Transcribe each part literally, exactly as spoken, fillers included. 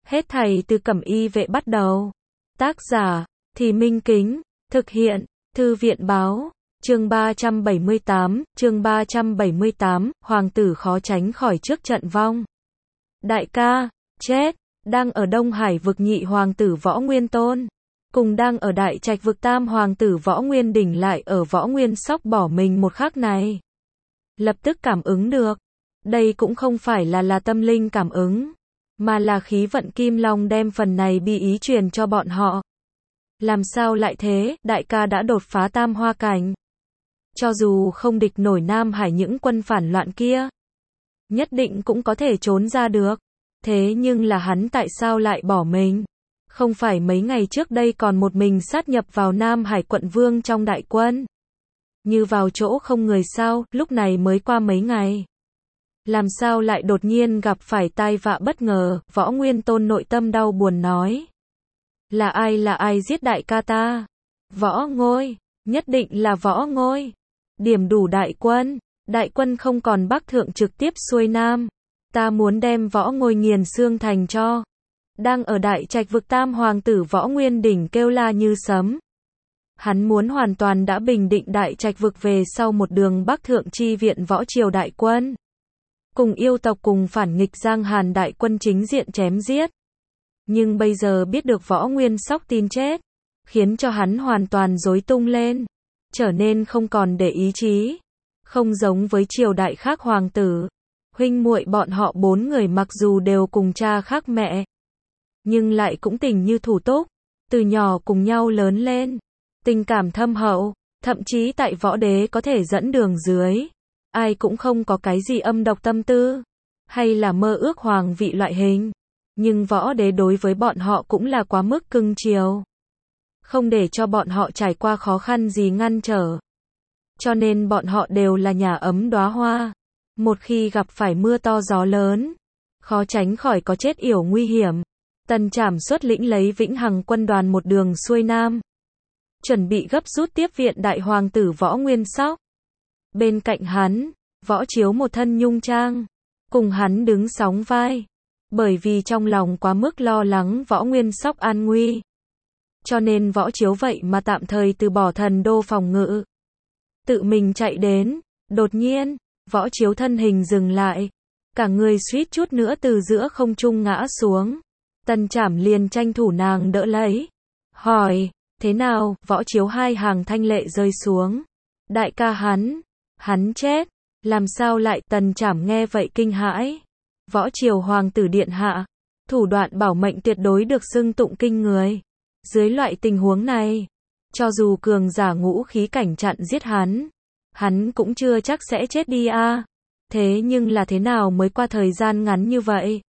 Hết thảy từ Cẩm Y vệ bắt đầu. Tác giả, Thì Minh Kính, thực hiện, Thư viện báo, chương ba trăm bảy mươi tám, chương ba trăm bảy mươi tám, hoàng tử khó tránh khỏi trước trận vong. Đại ca, chết, đang ở Đông Hải vực nhị hoàng tử Võ Nguyên Tôn, cùng đang ở Đại Trạch vực tam hoàng tử Võ Nguyên Đỉnh lại ở Võ Nguyên Sóc bỏ mình một khắc này. Lập tức cảm ứng được, đây cũng không phải là là tâm linh cảm ứng, mà là khí vận Kim Long đem phần này bi ý truyền cho bọn họ. Làm sao lại thế, đại ca đã đột phá tam hoa cảnh. Cho dù không địch nổi Nam Hải những quân phản loạn kia, nhất định cũng có thể trốn ra được. Thế nhưng là hắn tại sao lại bỏ mình? Không phải mấy ngày trước đây còn một mình sát nhập vào Nam Hải quận vương trong đại quân. Như vào chỗ không người sao, lúc này mới qua mấy ngày. Làm sao lại đột nhiên gặp phải tai vạ bất ngờ, Võ Nguyên Tôn nội tâm đau buồn nói. Là ai là ai giết đại ca ta? Võ Ngôi, nhất định là Võ Ngôi. Điểm đủ đại quân, đại quân không còn bắc thượng trực tiếp xuôi nam. Ta muốn đem Võ Ngôi nghiền xương thành cho. Đang ở Đại Trạch vực tam hoàng tử Võ Nguyên Đỉnh kêu la như sấm. Hắn muốn hoàn toàn đã bình định Đại Trạch vực về sau một đường bắc thượng chi viện võ triều đại quân. Cùng yêu tộc cùng phản nghịch Giang Hàn đại quân chính diện chém giết. Nhưng bây giờ biết được Võ Nguyên Sóc tin chết, khiến cho hắn hoàn toàn rối tung lên, trở nên không còn để ý chí. Không giống với triều đại khác hoàng tử, huynh muội bọn họ bốn người mặc dù đều cùng cha khác mẹ, nhưng lại cũng tình như thủ túc, từ nhỏ cùng nhau lớn lên, tình cảm thâm hậu, thậm chí tại võ đế có thể dẫn đường dưới. Ai cũng không có cái gì âm độc tâm tư, hay là mơ ước hoàng vị loại hình. Nhưng võ đế đối với bọn họ cũng là quá mức cưng chiều. Không để cho bọn họ trải qua khó khăn gì ngăn trở. Cho nên bọn họ đều là nhà ấm đóa hoa. Một khi gặp phải mưa to gió lớn, khó tránh khỏi có chết yểu nguy hiểm. Tần Trảm xuất lĩnh lấy Vĩnh Hằng quân đoàn một đường xuôi nam. Chuẩn bị gấp rút tiếp viện đại hoàng tử Võ Nguyên Sóc. Bên cạnh hắn, Võ Chiếu một thân nhung trang, cùng hắn đứng sóng vai. Bởi vì trong lòng quá mức lo lắng Võ Nguyên Sóc an nguy. Cho nên Võ Chiếu vậy mà tạm thời từ bỏ thần đô phòng ngự. Tự mình chạy đến, đột nhiên, Võ Chiếu thân hình dừng lại. Cả người suýt chút nữa từ giữa không trung ngã xuống. Tần Trảm liền tranh thủ nàng đỡ lấy. Hỏi, thế nào, Võ Chiếu hai hàng thanh lệ rơi xuống. Đại ca hắn, hắn chết, làm sao lại? Tần Trảm nghe vậy kinh hãi. Võ triều hoàng tử điện hạ, thủ đoạn bảo mệnh tuyệt đối được xưng tụng kinh người. Dưới loại tình huống này, cho dù cường giả ngũ khí cảnh chặn giết hắn, hắn cũng chưa chắc sẽ chết đi a. À. Thế nhưng là thế nào mới qua thời gian ngắn như vậy?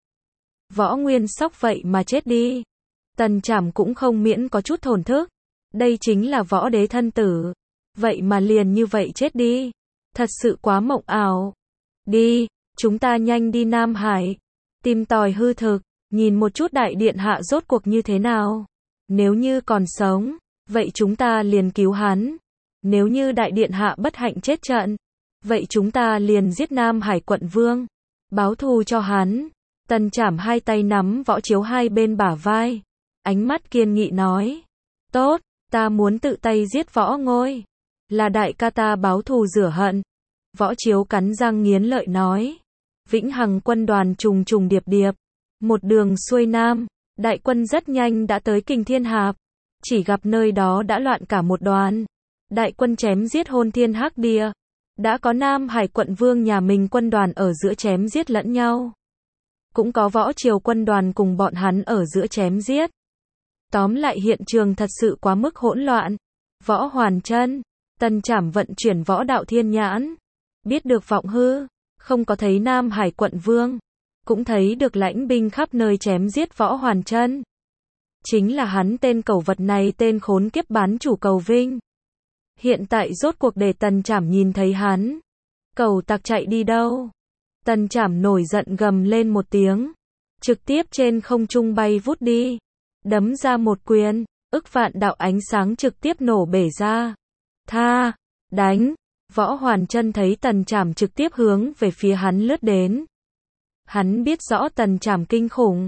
Võ Nguyên Sóc vậy mà chết đi. Tần Trảm cũng không miễn có chút thổn thức. Đây chính là võ đế thân tử. Vậy mà liền như vậy chết đi. Thật sự quá mộng ảo. Đi, chúng ta nhanh đi Nam Hải. Tìm tòi hư thực, nhìn một chút đại điện hạ rốt cuộc như thế nào. Nếu như còn sống, vậy chúng ta liền cứu hắn. Nếu như đại điện hạ bất hạnh chết trận, vậy chúng ta liền giết Nam Hải quận vương. Báo thù cho hắn. Tần Trảm hai tay nắm Võ Chiếu hai bên bả vai. Ánh mắt kiên nghị nói. Tốt, ta muốn tự tay giết Võ Ngôi. Là đại ca ta báo thù rửa hận. Võ Chiếu cắn răng nghiến lợi nói. Vĩnh Hằng quân đoàn trùng trùng điệp điệp. Một đường xuôi nam. Đại quân rất nhanh đã tới Kình Thiên Hạp. Chỉ gặp nơi đó đã loạn cả một đoàn. Đại quân chém giết hôn thiên hắc địa. Đã có Nam Hải quận vương nhà mình quân đoàn ở giữa chém giết lẫn nhau. Cũng có võ triều quân đoàn cùng bọn hắn ở giữa chém giết. Tóm lại hiện trường thật sự quá mức hỗn loạn. Võ Hoàn Chân, Tần Trảm vận chuyển võ đạo thiên nhãn. Biết được vọng hư, không có thấy Nam Hải quận vương. Cũng thấy được lãnh binh khắp nơi chém giết Võ Hoàn Chân. Chính là hắn tên cẩu vật này, tên khốn kiếp bán chủ cầu vinh. Hiện tại rốt cuộc để Tần Trảm nhìn thấy hắn. Cẩu tặc chạy đi đâu? Tần Trảm nổi giận gầm lên một tiếng. Trực tiếp trên không trung bay vút đi. Đấm ra một quyền, ức vạn đạo ánh sáng trực tiếp nổ bể ra. Tha, đánh. Võ Hoàn Chân thấy Tần Trảm trực tiếp hướng về phía hắn lướt đến. Hắn biết rõ Tần Trảm kinh khủng.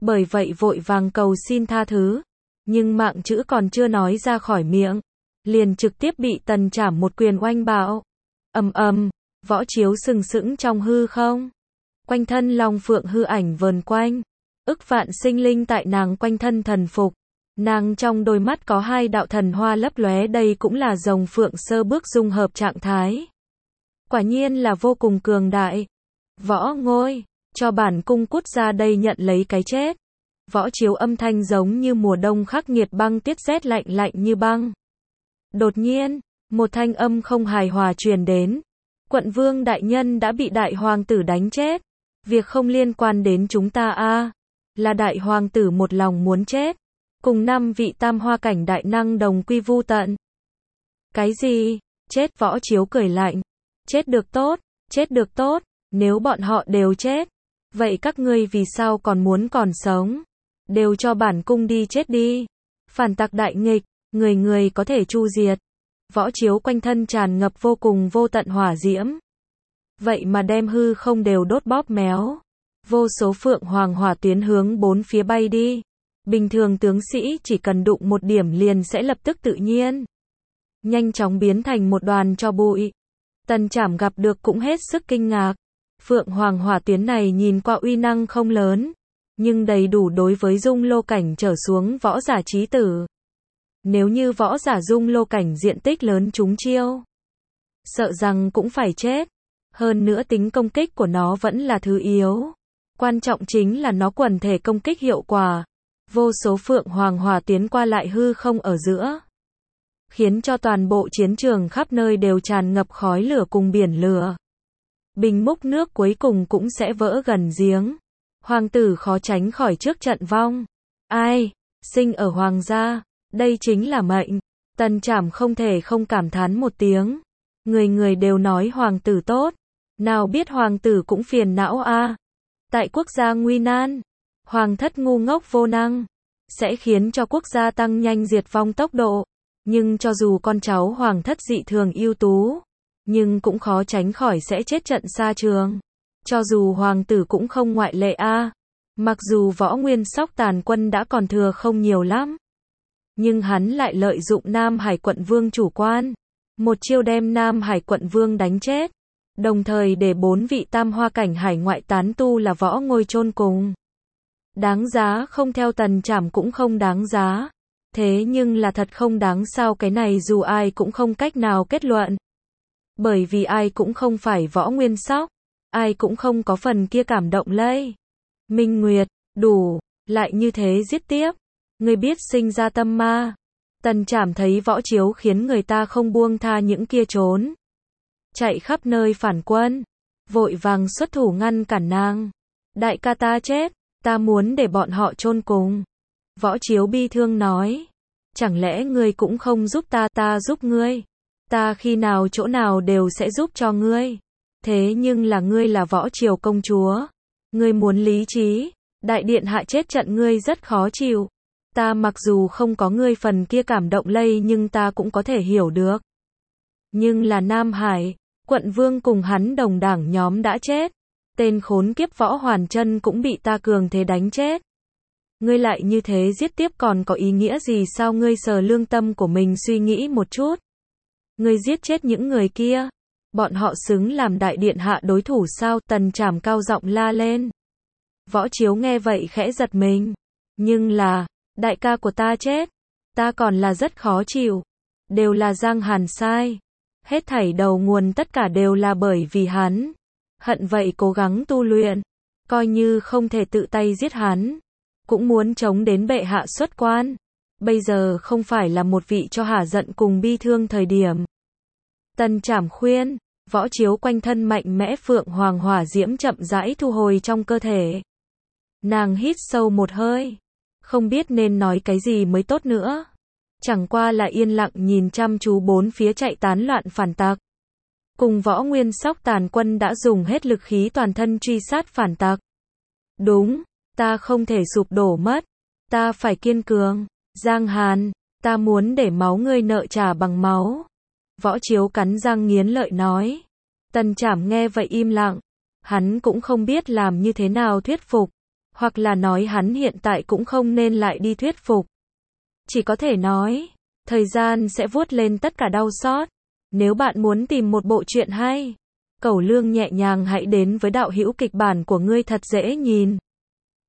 bởi vậy vội vàng cầu xin tha thứ. Nhưng mạng chữ còn chưa nói ra khỏi miệng, liền trực tiếp bị Tần Trảm một quyền oanh bạo. Ầm ầm, Võ Chiếu sừng sững trong hư không. Quanh thân long phượng hư ảnh vờn quanh, ức vạn sinh linh tại nàng quanh thân thần phục. Nàng trong đôi mắt có hai đạo thần hoa lấp lóe, đây cũng là rồng phượng sơ bước dung hợp trạng thái. Quả nhiên là vô cùng cường đại. Võ Ngôi, cho bản cung cút ra đây nhận lấy cái chết. Võ Chiếu âm thanh giống như mùa đông khắc nghiệt, băng tiết rét lạnh lạnh như băng. Đột nhiên, một thanh âm không hài hòa truyền đến. Quận vương đại nhân đã bị đại hoàng tử đánh chết. Việc không liên quan đến chúng ta a. Là đại hoàng tử một lòng muốn chết. Cùng năm vị tam hoa cảnh đại năng đồng quy vu tận. Cái gì? Chết? Võ Chiếu cười lạnh. Chết được tốt, chết được tốt, nếu bọn họ đều chết, vậy các ngươi vì sao còn muốn còn sống? Đều cho bản cung đi chết đi. Phản tặc đại nghịch, người người có thể chu diệt. Võ Chiếu quanh thân tràn ngập vô cùng vô tận hỏa diễm. Vậy mà đem hư không đều đốt bóp méo. Vô số phượng hoàng hỏa tuyến hướng bốn phía bay đi. Bình thường tướng sĩ chỉ cần đụng một điểm liền sẽ lập tức tự nhiên nhanh chóng biến thành một đoàn tro bụi. Tần Trảm gặp được cũng hết sức kinh ngạc. Phượng hoàng hỏa tuyến này nhìn qua uy năng không lớn, nhưng đầy đủ đối với dung lô cảnh trở xuống võ giả chí tử. Nếu như võ giả dung lô cảnh diện tích lớn trúng chiêu, sợ rằng cũng phải chết. Hơn nữa tính công kích của nó vẫn là thứ yếu. Quan trọng chính là nó quần thể công kích hiệu quả. Vô số phượng hoàng hỏa tiến qua lại hư không ở giữa, khiến cho toàn bộ chiến trường khắp nơi đều tràn ngập khói lửa cùng biển lửa. Bình múc nước cuối cùng cũng sẽ vỡ gần giếng. Hoàng tử khó tránh khỏi trước trận vong. Ai? Sinh ở hoàng gia, đây chính là mệnh. Tần Trảm không thể không cảm thán một tiếng. Người người đều nói hoàng tử tốt, nào biết hoàng tử cũng phiền não a. À. Tại quốc gia nguy nan, hoàng thất ngu ngốc vô năng, sẽ khiến cho quốc gia tăng nhanh diệt vong tốc độ. Nhưng cho dù con cháu hoàng thất dị thường ưu tú, nhưng cũng khó tránh khỏi sẽ chết trận xa trường. Cho dù hoàng tử cũng không ngoại lệ a. À. Mặc dù Võ Nguyên Sóc tàn quân đã còn thừa không nhiều lắm, nhưng hắn lại lợi dụng Nam Hải quận vương chủ quan, một chiêu đem Nam Hải quận vương đánh chết, đồng thời để bốn vị tam hoa cảnh hải ngoại tán tu là Võ Ngôi chôn cùng. Đáng giá không? Theo Tần Trảm cũng không đáng giá. Thế nhưng là thật không đáng sao? Cái này dù ai cũng không cách nào kết luận. Bởi vì ai cũng không phải Võ Nguyên Sóc, ai cũng không có phần kia cảm động lây. Minh Nguyệt, đủ, lại như thế giết tiếp. Ngươi biết sinh ra tâm ma. Tần Trảm thấy Võ Chiếu khiến người ta không buông tha những kia trốn chạy khắp nơi phản quân, vội vàng xuất thủ ngăn cản nàng. Đại ca ta chết, ta muốn để bọn họ chôn cùng. Võ Chiếu bi thương nói, chẳng lẽ ngươi cũng không giúp ta? Ta giúp ngươi, ta khi nào chỗ nào đều sẽ giúp cho ngươi. Thế nhưng là ngươi là Võ Triều công chúa, ngươi muốn lý trí, đại điện hạ chết trận ngươi rất khó chịu. Ta mặc dù không có ngươi phần kia cảm động lây nhưng ta cũng có thể hiểu được. Nhưng là Nam Hải, quận vương cùng hắn đồng đảng nhóm đã chết. Tên khốn kiếp Võ Hoàn Chân cũng bị ta cường thế đánh chết. Ngươi lại như thế giết tiếp còn có ý nghĩa gì sao? Ngươi sờ lương tâm của mình suy nghĩ một chút. Ngươi giết chết những người kia, bọn họ xứng làm đại điện hạ đối thủ sao? Tần Trảm cao giọng la lên. Võ Chiếu nghe vậy khẽ giật mình. Nhưng là, đại ca của ta chết, ta còn là rất khó chịu. Đều là Giang Hàn sai. Hết thảy đầu nguồn tất cả đều là bởi vì hắn. Hận vậy cố gắng tu luyện, coi như không thể tự tay giết hắn, cũng muốn chống đến bệ hạ xuất quan. Bây giờ không phải là một vị cho hả giận cùng bi thương thời điểm. Tần Trảm khuyên, Võ Chiếu quanh thân mạnh mẽ phượng hoàng hỏa diễm chậm rãi thu hồi trong cơ thể. Nàng hít sâu một hơi, không biết nên nói cái gì mới tốt nữa. Chẳng qua là yên lặng nhìn chăm chú bốn phía chạy tán loạn phản tặc. Cùng Võ Nguyên Sóc tàn quân đã dùng hết lực khí toàn thân truy sát phản tặc. Đúng, ta không thể sụp đổ mất. Ta phải kiên cường. Giang Hàn, ta muốn để máu ngươi nợ trả bằng máu. Võ Chiếu cắn răng nghiến lợi nói. Tần Trảm nghe vậy im lặng. Hắn cũng không biết làm như thế nào thuyết phục. hoặc là nói hắn hiện tại cũng không nên lại đi thuyết phục. Chỉ có thể nói, thời gian sẽ vuốt lên tất cả đau xót. Nếu bạn muốn tìm một bộ truyện hay, cẩu lương nhẹ nhàng hãy đến với đạo hữu kịch bản của ngươi thật dễ nhìn.